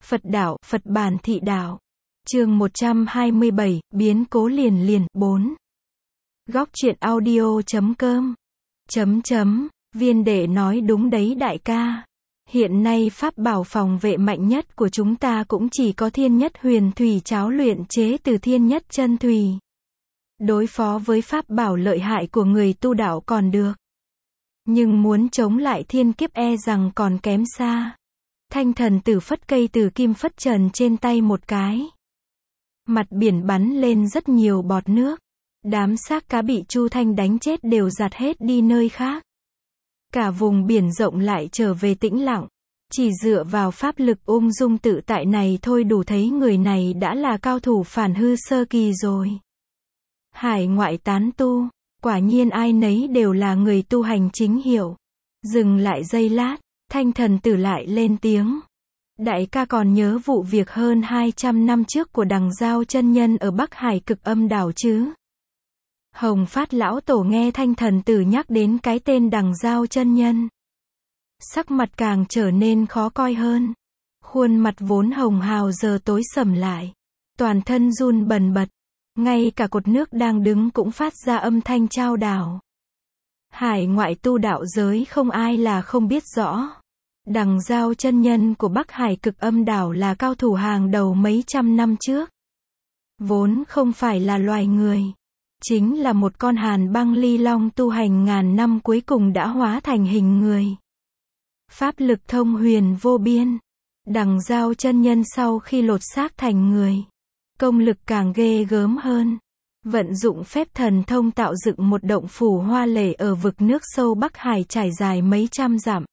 Phật đạo, Phật bản thị đạo. Chương 127, biến cố liền liền, 4. Góc truyện audio.com. Viên đệ nói đúng đấy đại ca. Hiện nay pháp bảo phòng vệ mạnh nhất của chúng ta cũng chỉ có thiên nhất huyền thủy cháo luyện chế từ thiên nhất chân thủy. Đối phó với pháp bảo lợi hại của người tu đạo còn được. Nhưng muốn chống lại thiên kiếp e rằng còn kém xa. Thanh thần tử phất cây từ kim phất trần trên tay một cái. Mặt biển bắn lên rất nhiều bọt nước. Đám xác cá bị Chu Thanh đánh chết đều giạt hết đi nơi khác. Cả vùng biển rộng lại trở về tĩnh lặng. Chỉ dựa vào pháp lực ung dung tự tại này thôi đủ thấy người này đã là cao thủ phản hư sơ kỳ rồi. Hải ngoại tán tu, quả nhiên ai nấy đều là người tu hành chính hiệu. Dừng lại giây lát, thanh thần tử lại lên tiếng. Đại ca còn nhớ vụ việc hơn 200 năm trước của Đằng Giao chân nhân ở Bắc Hải Cực Âm đảo chứ? Hồng Phát lão tổ nghe thanh thần tử nhắc đến cái tên Đằng Giao chân nhân. Sắc mặt càng trở nên khó coi hơn. Khuôn mặt vốn hồng hào giờ tối sầm lại. Toàn thân run bần bật. Ngay cả cột nước đang đứng cũng phát ra âm thanh chao đảo. Hải ngoại tu đạo giới không ai là không biết rõ. Đằng Giao chân nhân của Bắc Hải Cực Âm đảo là cao thủ hàng đầu mấy trăm năm trước. Vốn không phải là loài người. Chính là một con hàn băng ly long tu hành ngàn năm cuối cùng đã hóa thành hình người. Pháp lực thông huyền vô biên. Đằng Giao chân nhân sau khi lột xác thành người. Công lực càng ghê gớm hơn. Vận dụng phép thần thông tạo dựng một động phủ hoa lệ ở vực nước sâu Bắc Hải trải dài mấy trăm dặm.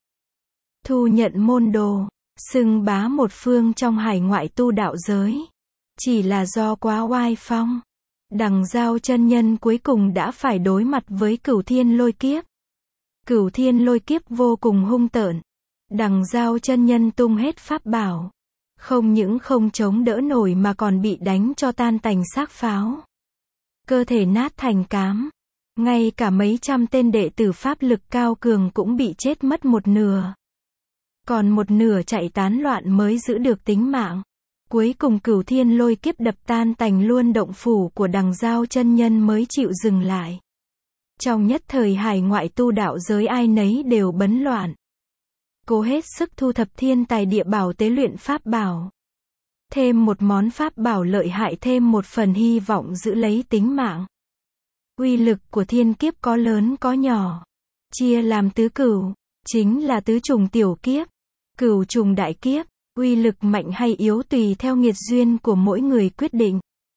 Thu nhận môn đồ, xưng bá một phương trong hải ngoại tu đạo giới. Chỉ là do quá oai phong. Đằng Giao chân nhân cuối cùng đã phải đối mặt với Cửu Thiên Lôi Kiếp. Cửu Thiên Lôi Kiếp vô cùng hung tợn. Đằng Giao chân nhân tung hết pháp bảo. Không những không chống đỡ nổi mà còn bị đánh cho tan tành xác pháo. Cơ thể nát thành cám. Ngay cả mấy trăm tên đệ tử pháp lực cao cường cũng bị chết mất một nửa. Còn một nửa chạy tán loạn mới giữ được tính mạng. Cuối cùng Cửu Thiên Lôi Kiếp đập tan tành luôn động phủ của Đằng Giao chân nhân mới chịu dừng lại. Trong nhất thời hải ngoại tu đạo giới ai nấy đều bấn loạn. Cố hết sức thu thập thiên tài địa bảo tế luyện pháp bảo. Thêm một món pháp bảo lợi hại, thêm một phần hy vọng giữ lấy tính mạng. Uy lực của thiên kiếp có lớn có nhỏ. Chia làm tứ cửu, chính là tứ trùng tiểu kiếp, cửu trùng đại kiếp. Uy lực mạnh hay yếu tùy theo nghiệt duyên của mỗi người quyết định.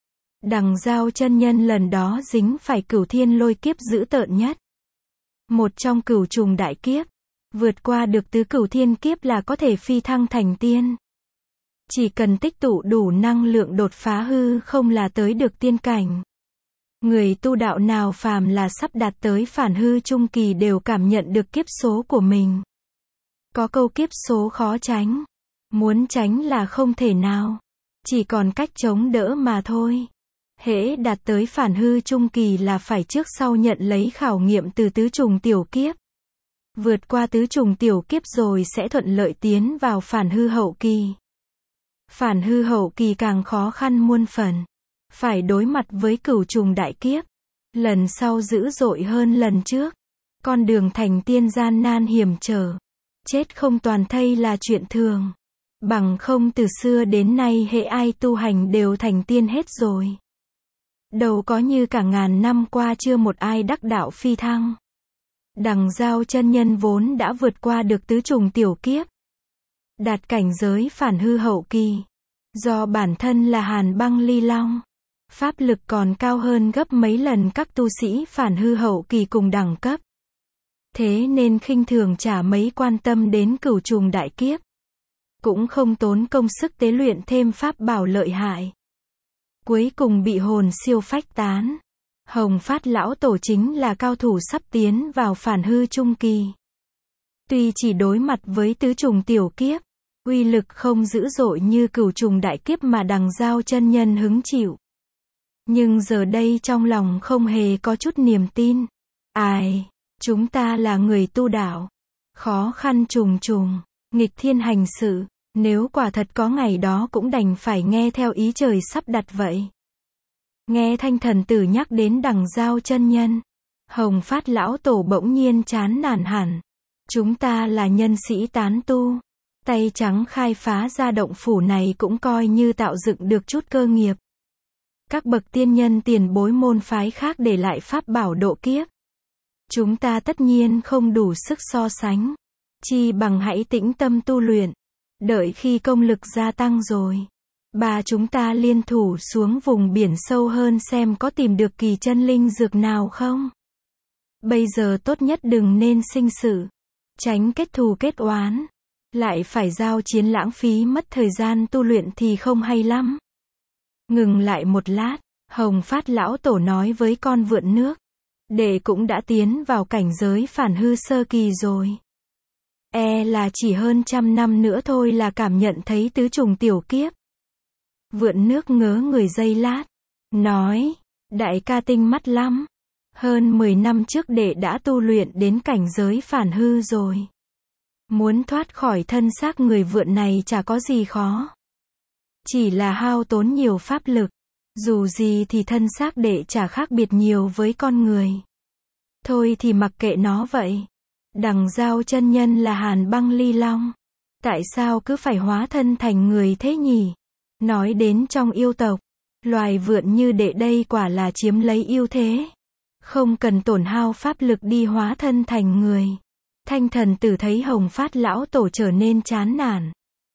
Đằng Giao chân nhân lần đó dính phải Cửu Thiên Lôi Kiếp dữ tợn nhất. Một trong cửu trùng đại kiếp. Vượt qua được tứ cửu thiên kiếp là có thể phi thăng thành tiên. Chỉ cần tích tụ đủ năng lượng đột phá hư không là tới được tiên cảnh. Người tu đạo nào phàm là sắp đạt tới phản hư trung kỳ đều cảm nhận được kiếp số của mình. Có câu kiếp số khó tránh. Muốn tránh là không thể nào. Chỉ còn cách chống đỡ mà thôi. Hễ đạt tới phản hư trung kỳ là phải trước sau nhận lấy khảo nghiệm từ tứ trùng tiểu kiếp. Vượt qua tứ trùng tiểu kiếp rồi sẽ thuận lợi tiến vào phản hư hậu kỳ. Phản hư hậu kỳ càng khó khăn muôn phần. Phải đối mặt với cửu trùng đại kiếp. Lần sau dữ dội hơn lần trước. Con đường thành tiên gian nan hiểm trở. Chết không toàn thây là chuyện thường. Bằng không từ xưa đến nay hễ ai tu hành đều thành tiên hết rồi. Đâu có như cả ngàn năm qua chưa một ai đắc đạo phi thăng. Đằng Giao chân nhân vốn đã vượt qua được tứ trùng tiểu kiếp. Đạt cảnh giới phản hư hậu kỳ. Do bản thân là hàn băng ly long. Pháp lực còn cao hơn gấp mấy lần các tu sĩ phản hư hậu kỳ cùng đẳng cấp. Thế nên khinh thường chả mấy quan tâm đến cửu trùng đại kiếp. Cũng không tốn công sức tế luyện thêm pháp bảo lợi hại. Cuối cùng bị hồn siêu phách tán. Hồng Phát lão tổ chính là cao thủ sắp tiến vào phản hư trung kỳ. Tuy chỉ đối mặt với tứ trùng tiểu kiếp, uy lực không dữ dội như cửu trùng đại kiếp mà Đằng Giao chân nhân hứng chịu. Nhưng giờ đây trong lòng không hề có chút niềm tin. Ai, chúng ta là người tu đạo. Khó khăn trùng trùng, nghịch thiên hành sự. Nếu quả thật có ngày đó cũng đành phải nghe theo ý trời sắp đặt vậy. Nghe Thanh Thần Tử nhắc đến Đằng Giao chân nhân, Hồng Phát lão tổ bỗng nhiên chán nản hẳn. Chúng ta là nhân sĩ tán tu, tay trắng khai phá ra động phủ này cũng coi như tạo dựng được chút cơ nghiệp. Các bậc tiên nhân tiền bối môn phái khác để lại pháp bảo độ kiếp. Chúng ta tất nhiên không đủ sức so sánh. Chi bằng hãy tĩnh tâm tu luyện. Đợi khi công lực gia tăng rồi, chúng ta liên thủ xuống vùng biển sâu hơn xem có tìm được kỳ chân linh dược nào không. Bây giờ tốt nhất đừng nên sinh sự, tránh kết thù kết oán. Lại phải giao chiến lãng phí mất thời gian tu luyện thì không hay lắm. Ngừng lại một lát, Hồng Phát lão tổ nói với con vượn nước. Đệ cũng đã tiến vào cảnh giới phản hư sơ kỳ rồi. Là chỉ hơn 100 năm nữa thôi là cảm nhận thấy tứ trùng tiểu kiếp. Vượn nước ngớ người giây lát, nói, đại ca tinh mắt lắm. Hơn 10 năm trước đệ đã tu luyện đến cảnh giới phản hư rồi. Muốn thoát khỏi thân xác người vượn này chả có gì khó. Chỉ là hao tốn nhiều pháp lực. Dù gì thì thân xác đệ chả khác biệt nhiều với con người. Thôi thì mặc kệ nó vậy. Đằng Giao chân nhân là Hàn Băng Ly Long. Tại sao cứ phải hóa thân thành người thế nhỉ? Nói đến trong yêu tộc, loài vượn như đệ đây quả là chiếm lấy ưu thế. Không cần tổn hao pháp lực đi hóa thân thành người. Thanh Thần Tử thấy Hồng Phát lão tổ trở nên chán nản.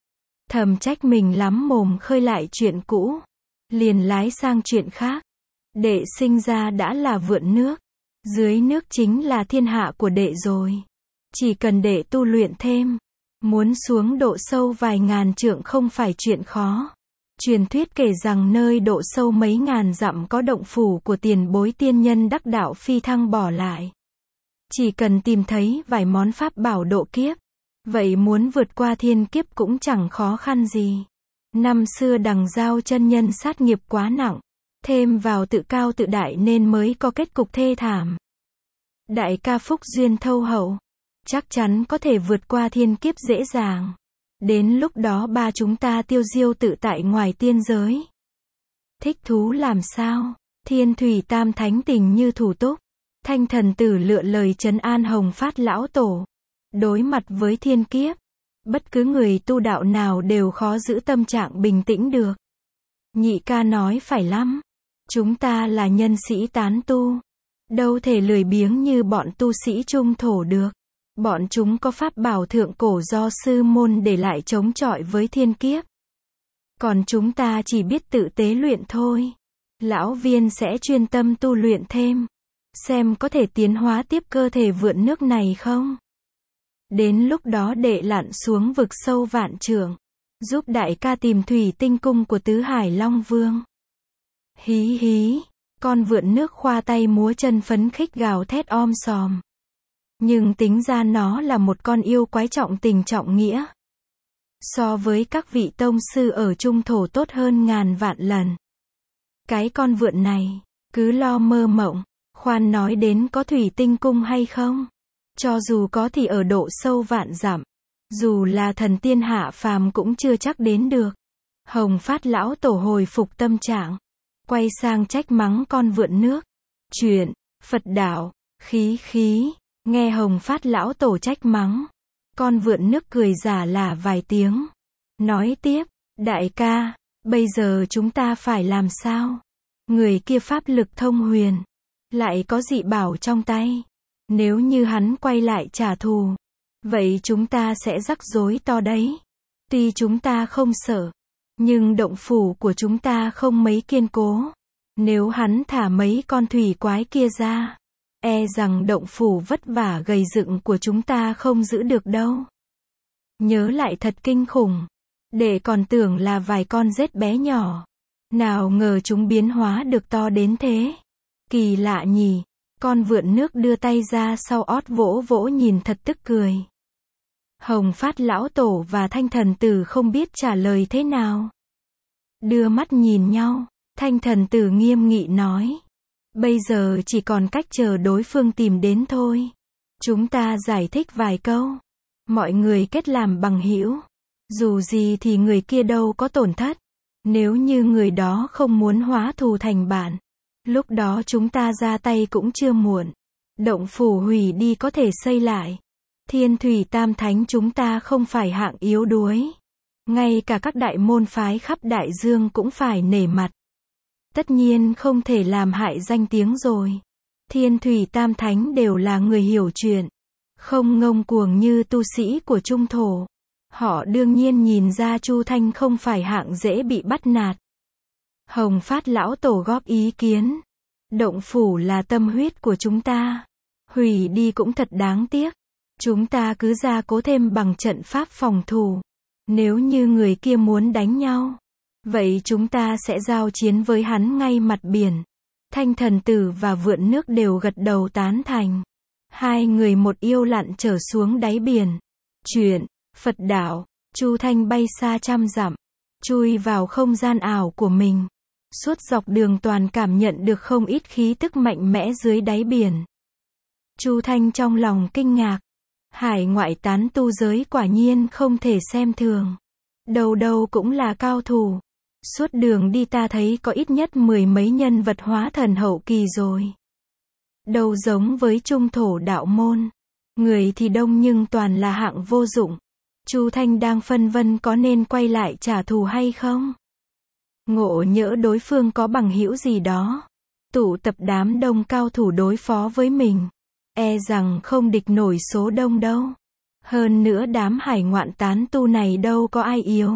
Thầm trách mình lắm mồm khơi lại chuyện cũ. Liền lái sang chuyện khác. Đệ sinh ra đã là vượn nước. Dưới nước chính là thiên hạ của đệ rồi. Chỉ cần đệ tu luyện thêm. Muốn xuống độ sâu vài ngàn trượng không phải chuyện khó. Truyền thuyết kể rằng nơi độ sâu mấy ngàn dặm có động phủ của tiền bối tiên nhân đắc đạo phi thăng bỏ lại. Chỉ cần tìm thấy vài món pháp bảo độ kiếp. Vậy muốn vượt qua thiên kiếp cũng chẳng khó khăn gì. Năm xưa Đằng Giao chân nhân sát nghiệp quá nặng. Thêm vào tự cao tự đại nên mới có kết cục thê thảm. Đại ca phúc duyên thâu hậu. Chắc chắn có thể vượt qua thiên kiếp dễ dàng. Đến lúc đó chúng ta tiêu diêu tự tại ngoài tiên giới. Thích thú làm sao? Thiên thủy tam thánh tình như thủ túc. Thanh Thần Tử lựa lời trấn an Hồng Phát lão tổ. Đối mặt với thiên kiếp, bất cứ người tu đạo nào đều khó giữ tâm trạng bình tĩnh được. Nhị ca nói phải lắm. Chúng ta là nhân sĩ tán tu. Đâu thể lười biếng như bọn tu sĩ trung thổ được. Bọn chúng có pháp bảo thượng cổ do sư môn để lại chống chọi với thiên kiếp. Còn chúng ta chỉ biết tự tế luyện thôi. Lão Viên sẽ chuyên tâm tu luyện thêm. Xem có thể tiến hóa tiếp cơ thể vượn nước này không? Đến lúc đó đệ lặn xuống vực sâu vạn trượng. Giúp đại ca tìm thủy tinh cung của Tứ Hải Long Vương. Hí hí. Con vượn nước khoa tay múa chân phấn khích gào thét om sòm. Nhưng tính ra nó là một con yêu quái trọng tình trọng nghĩa. So với các vị tông sư ở trung thổ tốt hơn ngàn vạn lần. Cái con vượn này, cứ lo mơ mộng. Khoan nói đến có thủy tinh cung hay không? Cho dù có thì ở độ sâu vạn dặm. Dù là thần tiên hạ phàm cũng chưa chắc đến được. Hồng Phát lão tổ hồi phục tâm trạng. Quay sang trách mắng con vượn nước. Chuyện, Phật đạo, khí. Nghe Hồng Phát lão tổ trách mắng. Con vượn nước cười giả lả vài tiếng. Nói tiếp, đại ca, bây giờ chúng ta phải làm sao? Người kia pháp lực thông huyền. Lại có dị bảo trong tay. Nếu như hắn quay lại trả thù. Vậy chúng ta sẽ rắc rối to đấy. Tuy chúng ta không sợ. Nhưng động phủ của chúng ta không mấy kiên cố. Nếu hắn thả mấy con thủy quái kia ra. Rằng động phủ vất vả gầy dựng của chúng ta không giữ được đâu. Nhớ lại thật kinh khủng. Để còn tưởng là vài con rết bé nhỏ. Nào ngờ chúng biến hóa được to đến thế. Kỳ lạ nhỉ. Con vượn nước đưa tay ra sau ót vỗ vỗ nhìn thật tức cười. Hồng Phát lão tổ và Thanh Thần Tử không biết trả lời thế nào. Đưa mắt nhìn nhau, Thanh Thần Tử nghiêm nghị nói. Bây giờ chỉ còn cách chờ đối phương tìm đến thôi. Chúng ta giải thích vài câu. Mọi người kết làm bằng hữu. Dù gì thì người kia đâu có tổn thất. Nếu như người đó không muốn hóa thù thành bạn, lúc đó chúng ta ra tay cũng chưa muộn. Động phủ hủy đi có thể xây lại. Thiên Thủy Tam Thánh chúng ta không phải hạng yếu đuối. Ngay cả các đại môn phái khắp đại dương cũng phải nể mặt. Tất nhiên không thể làm hại danh tiếng rồi. Thiên Thủy Tam Thánh đều là người hiểu chuyện, không ngông cuồng như tu sĩ của Trung Thổ. Họ đương nhiên nhìn ra Chu Thanh không phải hạng dễ bị bắt nạt. Hồng Phát lão tổ góp ý kiến. Động phủ là tâm huyết của chúng ta. Hủy đi cũng thật đáng tiếc. Chúng ta cứ gia cố thêm bằng trận pháp phòng thủ. Nếu như người kia muốn đánh nhau, vậy chúng ta sẽ giao chiến với hắn ngay mặt biển. Thanh Thần Tử và Vượn Nước đều gật đầu tán thành. Hai người một yêu lặn trở xuống đáy biển. Chuyện Phật đạo. Chu Thanh bay xa trăm dặm, chui vào không gian ảo của mình. Suốt dọc đường toàn cảm nhận được không ít khí tức mạnh mẽ dưới đáy biển. Chu Thanh trong lòng kinh ngạc. Hải ngoại tán tu giới quả nhiên không thể xem thường. Đầu đầu cũng là cao thủ. Suốt đường đi ta thấy có ít nhất 10 mấy nhân vật hóa thần hậu kỳ rồi. Đâu giống với Trung Thổ đạo môn. Người thì đông nhưng toàn là hạng vô dụng. Chu Thanh đang phân vân có nên quay lại trả thù hay không. Ngộ nhỡ đối phương có bằng hữu gì đó, tụ tập đám đông cao thủ đối phó với mình, e rằng không địch nổi số đông đâu. Hơn nữa đám hải ngoạn tán tu này đâu có ai yếu.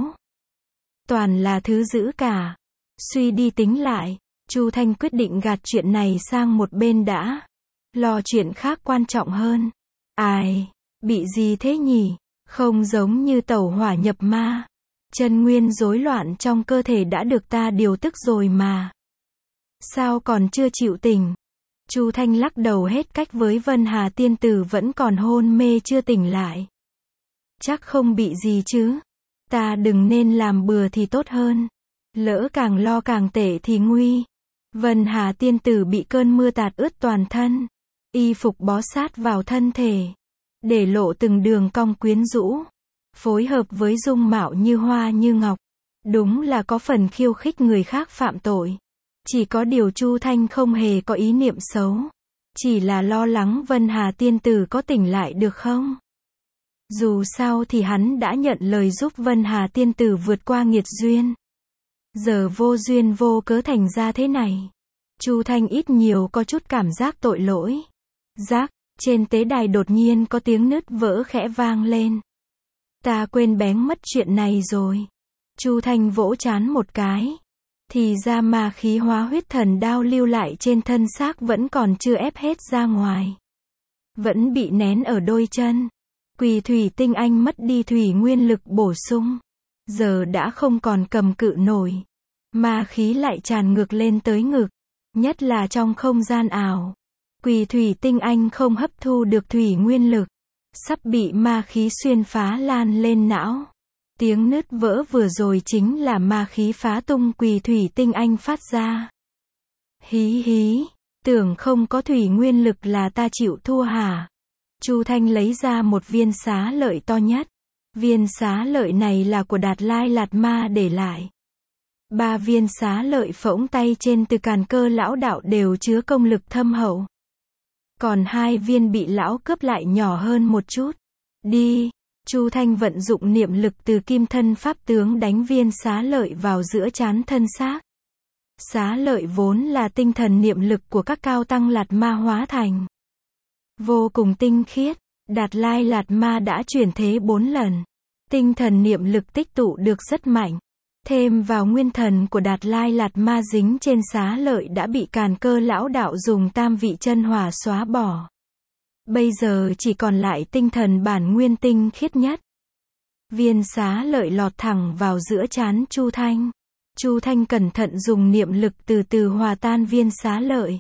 Toàn là thứ dữ cả. Suy đi tính lại, Chu Thanh quyết định gạt chuyện này sang một bên đã. Lo chuyện khác quan trọng hơn. Ai, bị gì thế nhỉ? Không giống như tẩu hỏa nhập ma. Chân nguyên rối loạn trong cơ thể đã được ta điều tức rồi mà. Sao còn chưa chịu tỉnh? Chu Thanh lắc đầu hết cách với Vân Hà tiên tử vẫn còn hôn mê chưa tỉnh lại. Chắc không bị gì chứ. Ta đừng nên làm bừa thì tốt hơn. Lỡ càng lo càng tệ thì nguy. Vân Hà tiên tử bị cơn mưa tạt ướt toàn thân. Y phục bó sát vào thân thể, để lộ từng đường cong quyến rũ. Phối hợp với dung mạo như hoa như ngọc. Đúng là có phần khiêu khích người khác phạm tội. Chỉ có điều Chu Thanh không hề có ý niệm xấu. Chỉ là lo lắng Vân Hà tiên tử có tỉnh lại được không? Dù sao thì hắn đã nhận lời giúp Vân Hà tiên tử vượt qua nghiệt duyên. Giờ vô duyên vô cớ thành ra thế này. Chu Thanh ít nhiều có chút cảm giác tội lỗi. Rác, trên tế đài đột nhiên có tiếng nứt vỡ khẽ vang lên. Ta quên bén mất chuyện này rồi. Chu Thanh vỗ trán một cái. Thì ra ma khí hóa huyết thần đao lưu lại trên thân xác vẫn còn chưa ép hết ra ngoài. Vẫn bị nén ở đôi chân. Quỳ thủy tinh anh mất đi thủy nguyên lực bổ sung. Giờ đã không còn cầm cự nổi. Ma khí lại tràn ngược lên tới ngực. Nhất là trong không gian ảo. Quỳ thủy tinh anh không hấp thu được thủy nguyên lực. Sắp bị ma khí xuyên phá lan lên não. Tiếng nứt vỡ vừa rồi chính là ma khí phá tung quỳ thủy tinh anh phát ra. Hí hí, tưởng không có thủy nguyên lực là ta chịu thua hả? Chu Thanh lấy ra một viên xá lợi to nhất. Viên xá lợi này là của Đạt Lai Lạt Ma để lại. 3 viên xá lợi phỗng tay trên Từ Càn Cơ lão đạo đều chứa công lực thâm hậu. Còn 2 viên bị lão cướp lại nhỏ hơn một chút. Đi, Chu Thanh vận dụng niệm lực từ kim thân pháp tướng đánh viên xá lợi vào giữa trán thân xác. Xá lợi vốn là tinh thần niệm lực của các cao tăng Lạt Ma hóa thành. Vô cùng tinh khiết, Đạt Lai Lạt Ma đã chuyển thế 4 lần. Tinh thần niệm lực tích tụ được rất mạnh. Thêm vào nguyên thần của Đạt Lai Lạt Ma dính trên xá lợi đã bị Càn Cơ lão đạo dùng tam vị chân hỏa xóa bỏ. Bây giờ chỉ còn lại tinh thần bản nguyên tinh khiết nhất. Viên xá lợi lọt thẳng vào giữa trán Chu Thanh. Chu Thanh cẩn thận dùng niệm lực từ từ hòa tan viên xá lợi.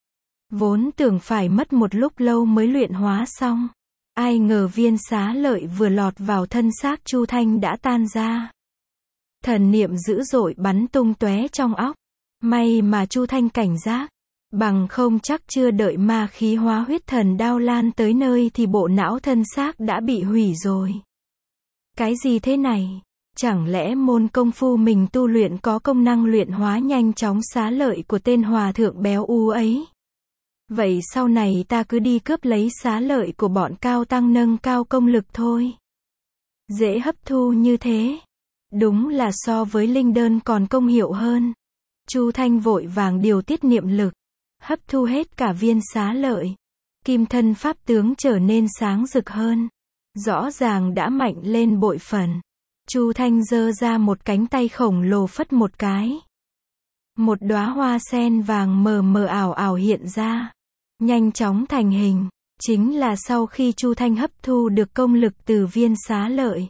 Vốn tưởng phải mất một lúc lâu mới luyện hóa xong. Ai ngờ viên xá lợi vừa lọt vào thân xác Chu Thanh đã tan ra. Thần niệm dữ dội bắn tung tóe trong óc. May mà Chu Thanh cảnh giác. Bằng không chắc chưa đợi ma khí hóa huyết thần đao lan tới nơi thì bộ não thân xác đã bị hủy rồi. Cái gì thế này? Chẳng lẽ môn công phu mình tu luyện có công năng luyện hóa nhanh chóng xá lợi của tên hòa thượng béo ú ấy? Vậy sau này ta cứ đi cướp lấy xá lợi của bọn cao tăng nâng cao công lực thôi. Dễ hấp thu như thế. Đúng là so với linh đơn còn công hiệu hơn. Chu Thanh vội vàng điều tiết niệm lực, hấp thu hết cả viên xá lợi. Kim thân pháp tướng trở nên sáng rực hơn. Rõ ràng đã mạnh lên bội phần. Chu Thanh giơ ra một cánh tay khổng lồ phất một cái. Một đóa hoa sen vàng mờ mờ ảo ảo hiện ra, nhanh chóng thành hình. Chính là sau khi Chu Thanh hấp thu được công lực từ viên xá lợi.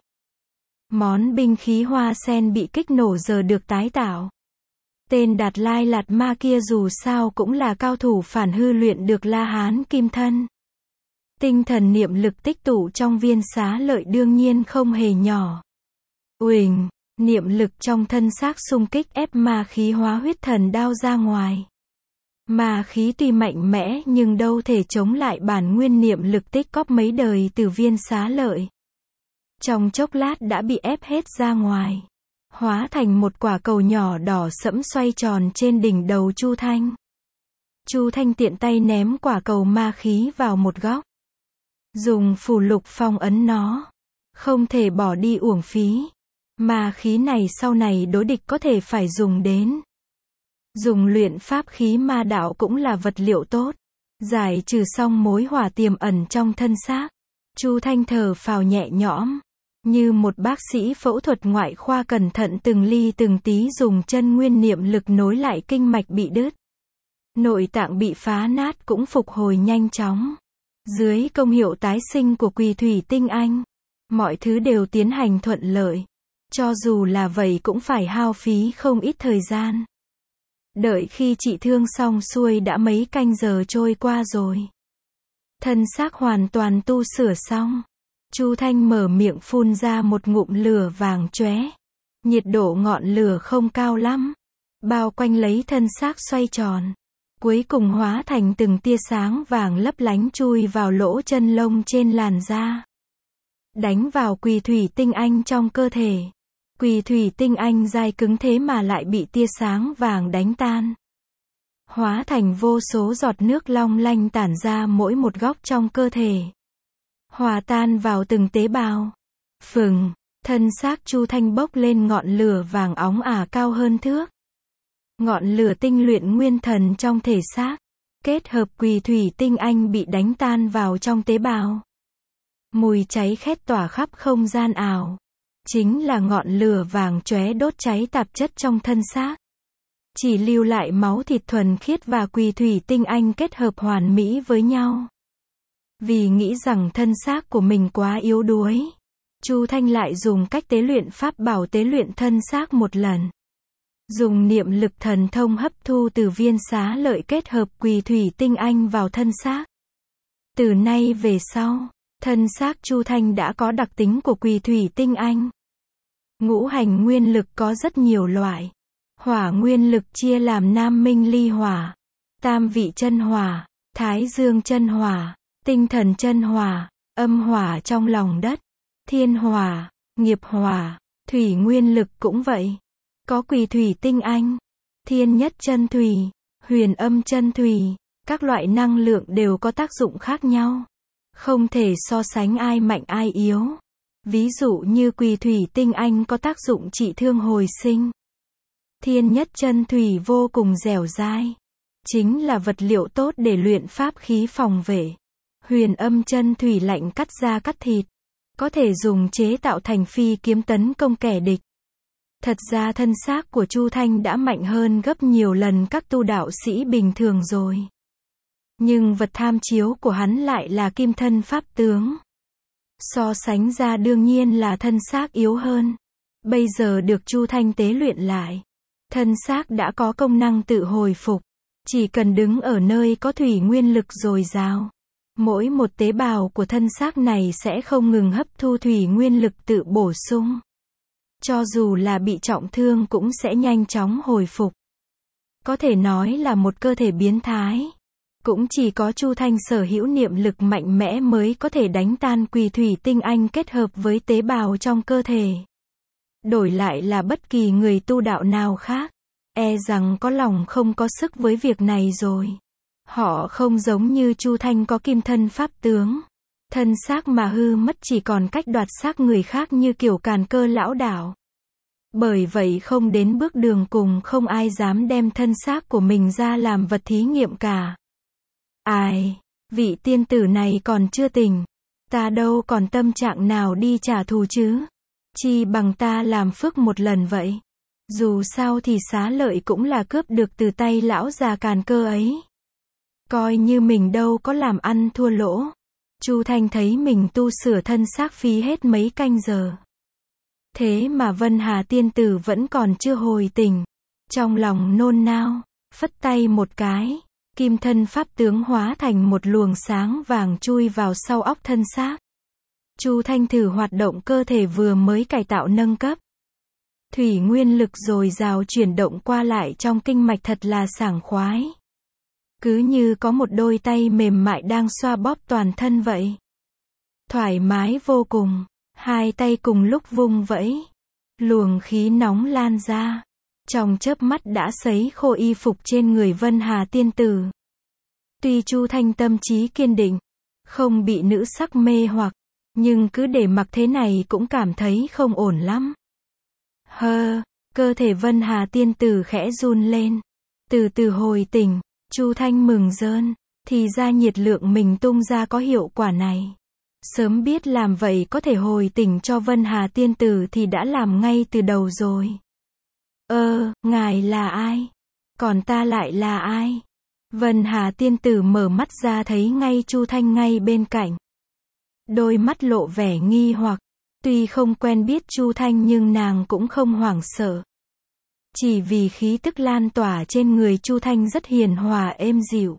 Món binh khí hoa sen bị kích nổ giờ được tái tạo. Tên Đạt Lai Lạt Ma kia dù sao cũng là cao thủ phản hư luyện được La Hán Kim Thân. Tinh thần niệm lực tích tụ trong viên xá lợi đương nhiên không hề nhỏ. Uỳnh, niệm lực trong thân xác xung kích ép ma khí hóa huyết thần đao ra ngoài. Ma khí tuy mạnh mẽ nhưng đâu thể chống lại bản nguyên niệm lực tích cóp mấy đời từ viên xá lợi. Trong chốc lát đã bị ép hết ra ngoài, hóa thành một quả cầu nhỏ đỏ sẫm xoay tròn trên đỉnh đầu Chu Thanh. Chu Thanh tiện tay ném quả cầu ma khí vào một góc. Dùng phù lục phong ấn nó. Không thể bỏ đi uổng phí. Ma khí này sau này đối địch có thể phải dùng đến. Dùng luyện pháp khí ma đạo cũng là vật liệu tốt. Giải trừ xong mối hỏa tiềm ẩn trong thân xác. Chu Thanh thở phào nhẹ nhõm. Như một bác sĩ phẫu thuật ngoại khoa cẩn thận từng ly từng tí dùng chân nguyên niệm lực nối lại kinh mạch bị đứt. Nội tạng bị phá nát cũng phục hồi nhanh chóng. Dưới công hiệu tái sinh của Quỳ Thủy Tinh Anh, mọi thứ đều tiến hành thuận lợi. Cho dù là vậy cũng phải hao phí không ít thời gian. Đợi khi trị thương xong xuôi đã mấy canh giờ trôi qua rồi. Thân xác hoàn toàn tu sửa xong. Chu Thanh mở miệng phun ra một ngụm lửa vàng chóe. Nhiệt độ ngọn lửa không cao lắm. Bao quanh lấy thân xác xoay tròn. Cuối cùng hóa thành từng tia sáng vàng lấp lánh chui vào lỗ chân lông trên làn da. Đánh vào Quỳ Thủy Tinh Anh trong cơ thể. Quỳ Thủy Tinh Anh dai cứng thế mà lại bị tia sáng vàng đánh tan. Hóa thành vô số giọt nước long lanh tản ra mỗi một góc trong cơ thể. Hòa tan vào từng tế bào. Phừng, thân xác Chu Thanh bốc lên ngọn lửa vàng óng ả cao hơn thước. Ngọn lửa tinh luyện nguyên thần trong thể xác, kết hợp Quỳ Thủy Tinh Anh bị đánh tan vào trong tế bào. Mùi cháy khét tỏa khắp không gian ảo. Chính là ngọn lửa vàng chóe đốt cháy tạp chất trong thân xác. Chỉ lưu lại máu thịt thuần khiết và Quỳ Thủy Tinh Anh kết hợp hoàn mỹ với nhau. Vì nghĩ rằng thân xác của mình quá yếu đuối, Chu Thanh lại dùng cách tế luyện pháp bảo tế luyện thân xác một lần. Dùng niệm lực thần thông hấp thu từ viên xá lợi kết hợp Quỳ Thủy Tinh Anh vào thân xác. Từ nay về sau, thân xác Chu Thanh đã có đặc tính của Quỳ Thủy Tinh Anh. Ngũ hành nguyên lực có rất nhiều loại. Hỏa nguyên lực chia làm Nam Minh Ly Hỏa, Tam Vị Chân Hỏa, Thái Dương Chân Hỏa, Tinh Thần Chân Hỏa, Âm Hỏa trong lòng đất, Thiên Hỏa, Nghiệp Hỏa, Thủy nguyên lực cũng vậy. Có Quỳ Thủy Tinh Anh, Thiên Nhất Chân Thủy, Huyền Âm Chân Thủy, các loại năng lượng đều có tác dụng khác nhau. Không thể so sánh ai mạnh ai yếu. Ví dụ như Quỳ Thủy Tinh Anh có tác dụng trị thương hồi sinh. Thiên Nhất Chân Thủy vô cùng dẻo dai. Chính là vật liệu tốt để luyện pháp khí phòng vệ. Huyền Âm Chân Thủy lạnh cắt da cắt thịt. Có thể dùng chế tạo thành phi kiếm tấn công kẻ địch. Thật ra thân xác của Chu Thanh đã mạnh hơn gấp nhiều lần các tu đạo sĩ bình thường rồi. Nhưng vật tham chiếu của hắn lại là kim thân pháp tướng. So sánh ra đương nhiên là thân xác yếu hơn. Bây giờ được Chu Thanh tế luyện lại. Thân xác đã có công năng tự hồi phục. Chỉ cần đứng ở nơi có thủy nguyên lực dồi dào. Mỗi một tế bào của thân xác này sẽ không ngừng hấp thu thủy nguyên lực tự bổ sung. Cho dù là bị trọng thương cũng sẽ nhanh chóng hồi phục. Có thể nói là một cơ thể biến thái. Cũng chỉ có Chu Thanh sở hữu niệm lực mạnh mẽ mới có thể đánh tan quỷ thủy tinh anh kết hợp với tế bào trong cơ thể. Đổi lại là bất kỳ người tu đạo nào khác, e rằng có lòng không có sức với việc này rồi. Họ không giống như Chu Thanh có kim thân pháp tướng. Thân xác mà hư mất chỉ còn cách đoạt xác người khác như kiểu Càn Cơ lão đảo. Bởi vậy không đến bước đường cùng không ai dám đem thân xác của mình ra làm vật thí nghiệm cả. Ai, vị tiên tử này còn chưa tỉnh. Ta đâu còn tâm trạng nào đi trả thù chứ. Chi bằng ta làm phước một lần vậy. Dù sao thì xá lợi cũng là cướp được từ tay lão già Càn Cơ ấy. Coi như mình đâu có làm ăn thua lỗ. Chu Thanh thấy mình tu sửa thân xác phí hết mấy canh giờ. Thế mà Vân Hà tiên tử vẫn còn chưa hồi tỉnh. Trong lòng nôn nao, phất tay một cái, kim thân pháp tướng hóa thành một luồng sáng vàng chui vào sau óc thân xác. Chu Thanh thử hoạt động cơ thể vừa mới cải tạo nâng cấp. Thủy nguyên lực dồi dào chuyển động qua lại trong kinh mạch thật là sảng khoái. Cứ như có một đôi tay mềm mại đang xoa bóp toàn thân vậy. Thoải mái vô cùng, hai tay cùng lúc vung vẫy. Luồng khí nóng lan ra. Trong chớp mắt đã sấy khô y phục trên người Vân Hà tiên tử. Tuy Chu Thanh tâm trí kiên định, không bị nữ sắc mê hoặc, nhưng cứ để mặc thế này cũng cảm thấy không ổn lắm. Cơ thể Vân Hà tiên tử khẽ run lên. Từ từ hồi tỉnh, Chu Thanh mừng rơn, thì ra nhiệt lượng mình tung ra có hiệu quả này. Sớm biết làm vậy có thể hồi tỉnh cho Vân Hà tiên tử thì đã làm ngay từ đầu rồi. Ngài là ai? Còn ta lại là ai? Vân Hà tiên tử mở mắt ra thấy ngay Chu Thanh ngay bên cạnh. Đôi mắt lộ vẻ nghi hoặc, tuy không quen biết Chu Thanh nhưng nàng cũng không hoảng sợ. Chỉ vì khí tức lan tỏa trên người Chu Thanh rất hiền hòa êm dịu.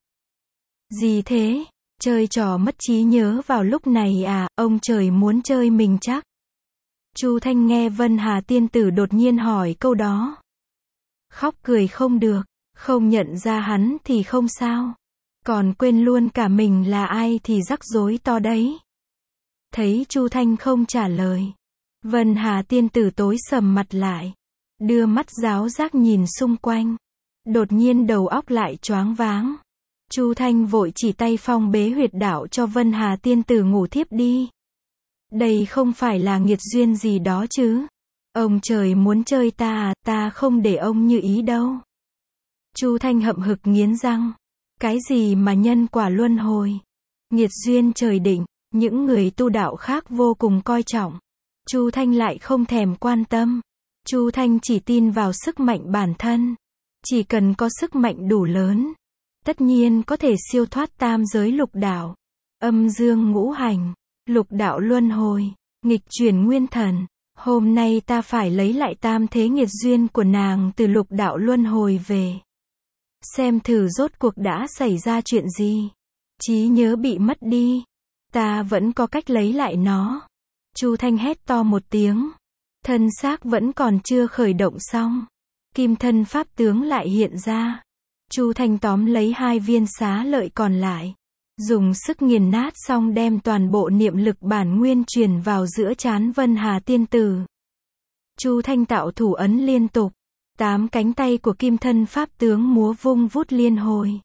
Gì thế? Chơi trò mất trí nhớ vào lúc này à, ông trời muốn chơi mình chắc. Chu Thanh nghe Vân Hà tiên tử đột nhiên hỏi câu đó. Khóc cười không được, không nhận ra hắn thì không sao. Còn quên luôn cả mình là ai thì rắc rối to đấy. Thấy Chu Thanh không trả lời, Vân Hà tiên tử tối sầm mặt lại. Đưa mắt giáo giác nhìn xung quanh. Đột nhiên đầu óc lại choáng váng. Chu Thanh vội chỉ tay phong bế huyệt đạo cho Vân Hà tiên tử ngủ thiếp đi. Đây không phải là nghiệt duyên gì đó chứ. Ông trời muốn chơi ta à, ta không để ông như ý đâu. Chu Thanh hậm hực nghiến răng. Cái gì mà nhân quả luân hồi? Nghiệt duyên trời định, những người tu đạo khác vô cùng coi trọng. Chu Thanh lại không thèm quan tâm. Chu Thanh chỉ tin vào sức mạnh bản thân. Chỉ cần có sức mạnh đủ lớn, tất nhiên có thể siêu thoát tam giới lục đạo, âm dương ngũ hành, lục đạo luân hồi, nghịch chuyển nguyên thần. Hôm nay ta phải lấy lại tam thế nghiệt duyên của nàng từ lục đạo luân hồi về. Xem thử rốt cuộc đã xảy ra chuyện gì. Trí nhớ bị mất đi. Ta vẫn có cách lấy lại nó. Chu Thanh hét to một tiếng. Thân xác vẫn còn chưa khởi động xong. Kim thân pháp tướng lại hiện ra. Chu Thanh tóm lấy 2 viên xá lợi còn lại. Dùng sức nghiền nát xong đem toàn bộ niệm lực bản nguyên truyền vào giữa trán Vân Hà tiên tử. Chu Thanh tạo thủ ấn liên tục. 8 cánh tay của kim thân pháp tướng múa vung vút liên hồi.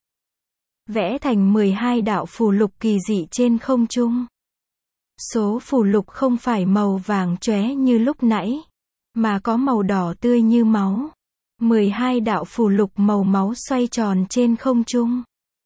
Vẽ thành 12 đạo phù lục kỳ dị trên không trung. Số phù lục không phải màu vàng chóe như lúc nãy, mà có màu đỏ tươi như máu. 12 đạo phù lục màu máu xoay tròn trên không trung.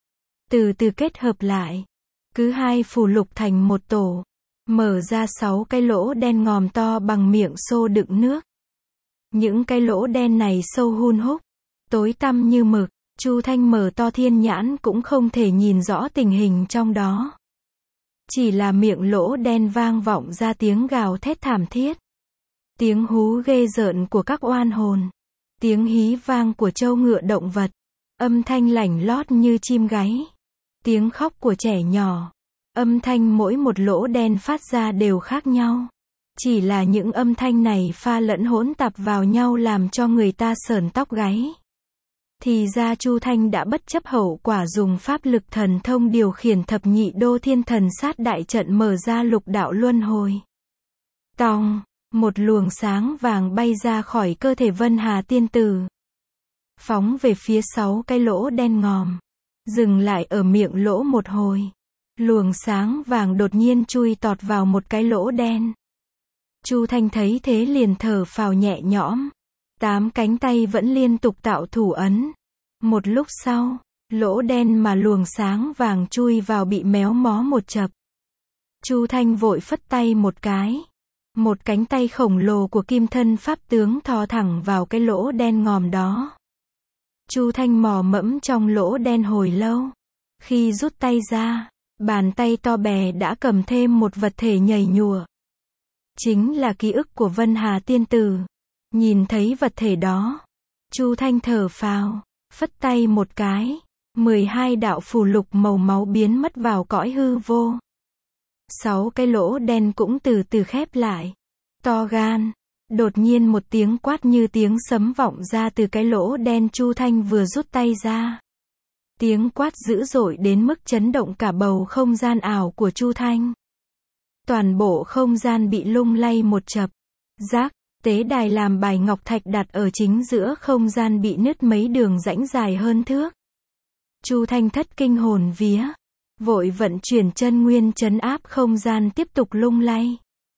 Từ từ kết hợp lại. Cứ 2 phù lục thành một tổ. Mở ra 6 cái lỗ đen ngòm to bằng miệng xô đựng nước. Những cái lỗ đen này sâu hun hút, tối tăm như mực. Chu Thanh mở to thiên nhãn cũng không thể nhìn rõ tình hình trong đó. Chỉ là miệng lỗ đen vang vọng ra tiếng gào thét thảm thiết. Tiếng hú ghê rợn của các oan hồn. Tiếng hí vang của trâu ngựa động vật. Âm thanh lảnh lót như chim gáy. Tiếng khóc của trẻ nhỏ. Âm thanh mỗi một lỗ đen phát ra đều khác nhau. Chỉ là những âm thanh này pha lẫn hỗn tạp vào nhau làm cho người ta sởn tóc gáy. Thì ra Chu Thanh đã bất chấp hậu quả dùng pháp lực thần thông điều khiển thập nhị đô thiên thần sát đại trận mở ra lục đạo luân hồi. Tòng, một luồng sáng vàng bay ra khỏi cơ thể Vân Hà tiên tử. Phóng về phía 6 cái lỗ đen ngòm. Dừng lại ở miệng lỗ một hồi. Luồng sáng vàng đột nhiên chui tọt vào một cái lỗ đen. Chu Thanh thấy thế liền thở phào nhẹ nhõm. 8 cánh tay vẫn liên tục tạo thủ ấn. Một lúc sau, lỗ đen mà luồng sáng vàng chui vào bị méo mó một chập. Chu Thanh vội phất tay một cái. Một cánh tay khổng lồ của kim thân pháp tướng thò thẳng vào cái lỗ đen ngòm đó. Chu Thanh mò mẫm trong lỗ đen hồi lâu. Khi rút tay ra, bàn tay to bè đã cầm thêm một vật thể nhảy nhùa. Chính là ký ức của Vân Hà tiên tử. Nhìn thấy vật thể đó, Chu Thanh thở phào, phất tay một cái, 12 đạo phù lục màu máu biến mất vào cõi hư vô. 6 cái lỗ đen cũng từ từ khép lại. To gan, đột nhiên một tiếng quát như tiếng sấm vọng ra từ cái lỗ đen Chu Thanh vừa rút tay ra. Tiếng quát dữ dội đến mức chấn động cả bầu không gian ảo của Chu Thanh. Toàn bộ không gian bị lung lay một chập. Rác, tế đài làm bài ngọc thạch đặt ở chính giữa không gian bị nứt mấy đường rãnh dài hơn thước. Chu Thanh thất kinh hồn vía, vội vận chuyển chân nguyên trấn áp không gian tiếp tục lung lay.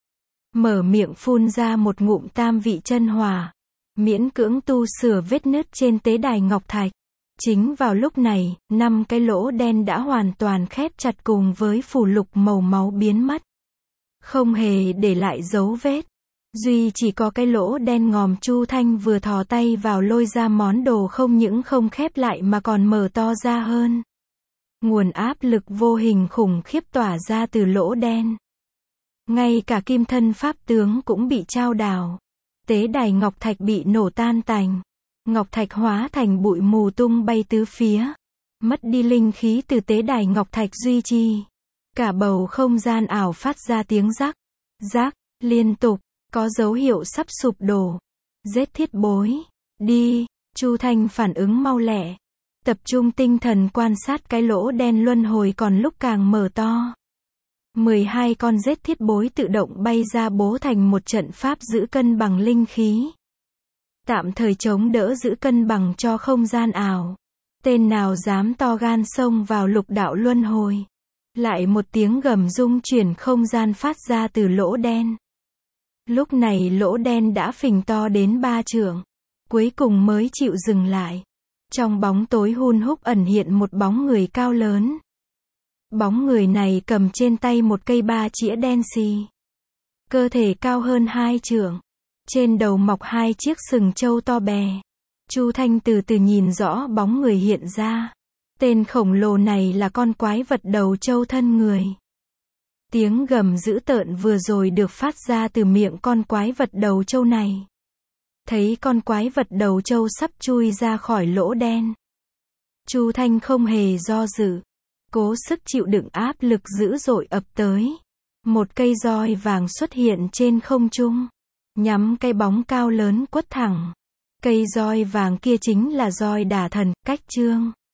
Mở miệng phun ra một ngụm tam vị chân hỏa, miễn cưỡng tu sửa vết nứt trên tế đài ngọc thạch. Chính vào lúc này, 5 cái lỗ đen đã hoàn toàn khép chặt cùng với phù lục màu máu biến mất. Không hề để lại dấu vết. Duy chỉ có cái lỗ đen ngòm Chu Thanh vừa thò tay vào lôi ra món đồ không những không khép lại mà còn mở to ra hơn. Nguồn áp lực vô hình khủng khiếp tỏa ra từ lỗ đen. Ngay cả kim thân pháp tướng cũng bị chao đảo. Tế đài ngọc thạch bị nổ tan tành. Ngọc thạch hóa thành bụi mù tung bay tứ phía. Mất đi linh khí từ tế đài ngọc thạch duy trì. Cả bầu không gian ảo phát ra tiếng rắc, rắc, liên tục, có dấu hiệu sắp sụp đổ. Giết thiết bối, đi, Chu Thanh phản ứng mau lẹ. Tập trung tinh thần quan sát cái lỗ đen luân hồi còn lúc càng mở to. 12 con giết thiết bối tự động bay ra bố thành một trận pháp giữ cân bằng linh khí. Tạm thời chống đỡ giữ cân bằng cho không gian ảo. Tên nào dám to gan xông vào lục đạo luân hồi. Lại một tiếng gầm rung chuyển không gian phát ra từ lỗ đen. Lúc này lỗ đen đã phình to đến 3 trượng. Cuối cùng mới chịu dừng lại. Trong bóng tối hun húc ẩn hiện một bóng người cao lớn. Bóng người này cầm trên tay một cây ba chĩa đen xì. Cơ thể cao hơn 2 trượng. Trên đầu mọc 2 chiếc sừng trâu to bè. Chu Thanh từ từ nhìn rõ bóng người hiện ra. Tên khổng lồ này là con quái vật đầu trâu thân người. Tiếng gầm dữ tợn vừa rồi được phát ra từ miệng con quái vật đầu trâu này. Thấy con quái vật đầu trâu sắp chui ra khỏi lỗ đen. Chu Thanh không hề do dự. Cố sức chịu đựng áp lực dữ dội ập tới. Một cây roi vàng xuất hiện trên không trung. Nhắm cái bóng cao lớn quất thẳng. Cây roi vàng kia chính là roi đả thần, cách chương.